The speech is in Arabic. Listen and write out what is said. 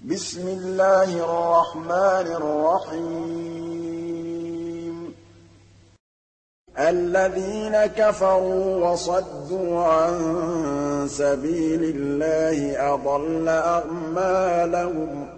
بسم الله الرحمن الرحيم الذين كفروا وصدوا عن سبيل الله أضل أعمالهم